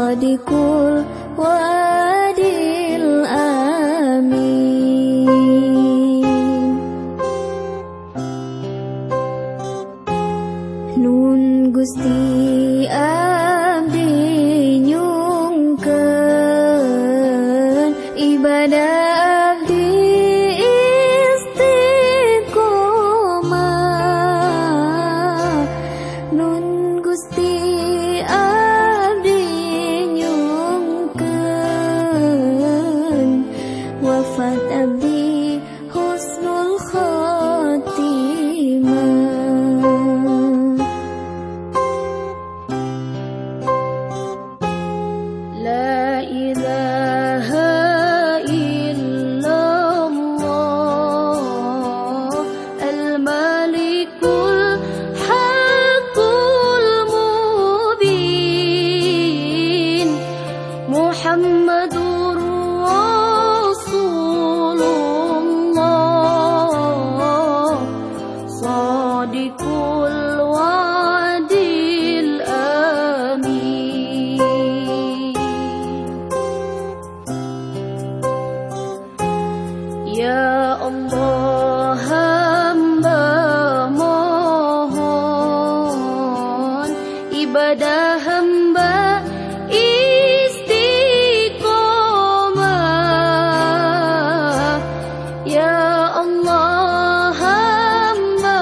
Sadiqul wadil amin. Nun Gusti abdi nyungkeun ibadah abdi istiqomah. Nun Gusti abdi nyungkeun wafat abdi husnul khotimah. La ilaha illallah al-malikul haqqul mubin Muhammadur Rasulullah Sadiqul wadil amin. Ya Allah, hamba mohon ibadah hamba istiqomah. Ya Allah, hamba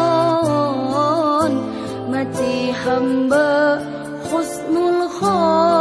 mohon mati hamba husnul khotimah.